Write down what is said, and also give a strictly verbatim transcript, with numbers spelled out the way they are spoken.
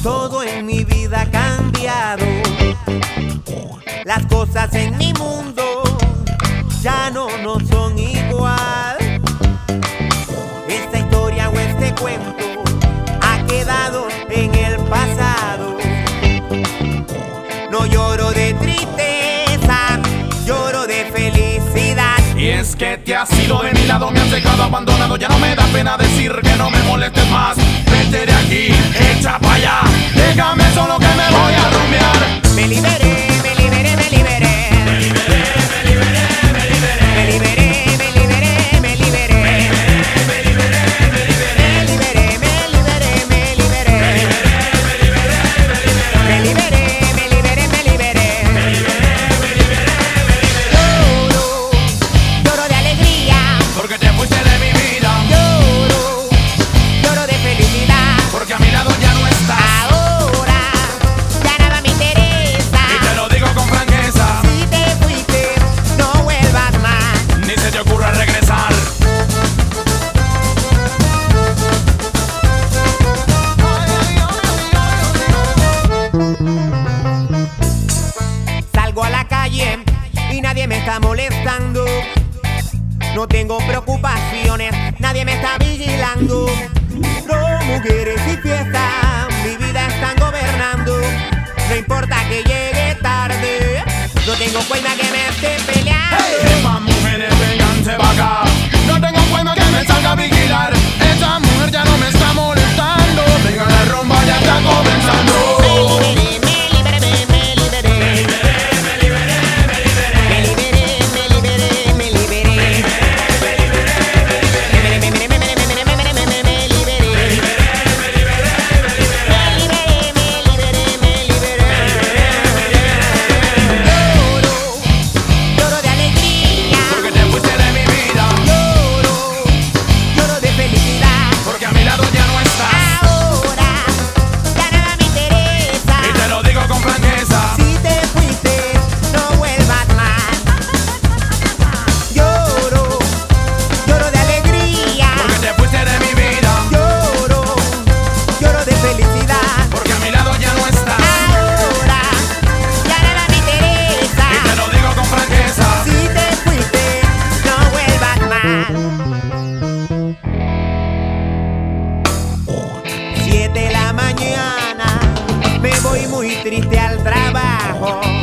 Todo en mi vida ha cambiado. Las cosas en mi mundo ya no, no son igual. Esta historia o este cuento ha quedado en el pasado. No lloro de tristeza, lloro de felicidad. Y es que te has ido de mi lado, me has dejado abandonado. Ya no me da pena decir que no me molestes más. Vete de aquí, echa pa' allá. Déjame solo que me voy a rumbear. Me liberé, me liberé, me liberé. Me liberé, me liberé, me liberé. Me liberé, me liberé, me liberé. Me liberé, me liberé. Me liberé, me liberé, me liberé. Me liberé, me liberé, me liberé. Lloro, lloro de alegría. Porque te fuiste de mi vida. Lloro, lloro de felicidad. Porque a mi lado ya no estás. Ahora ya nada me interesa. Y te lo digo con franqueza. Si te fuiste, no vuelvas más. Ni se te ocurra regresar. Salgo a la calle y nadie me está molestando. No tengo preocupaciones, nadie me está vigilando. No, mujeres y fiestas, mi vida están gobernando. No importa que llegue tarde, no tengo cuenta que me esté peleando. Hey, más mujeres, vénganse pa' acá. No tengo cuenta que me salga a vigilar. Esa mujer ya no me está molestando. Venga, la rumba ya está comenzando. Me liberé, me liberé, me liberé. Me liberé, me liberé, me liberé. Me liberé, me liberé, me liberé. Me liberé, me liberé, me liberé, me liberé, me liberé. Lloro, lloro de alegría. Porque te fuiste de mi vida. Lloro, lloro de felicidad. Porque a mi lado ya no estás. Ahora ya nada me interesa. Y te lo digo con franqueza. Si te fuiste, no vuelvas más. Lloro, lloro de alegría. Porque te fuiste de mi vida. Lloro, lloro de felicidad. Porque a mi lado ya no estás. Ahora ya nada me interesa. Y te lo digo con franqueza. Si te fuiste, no vuelvas más. Siete de la mañana, me voy muy triste al trabajo.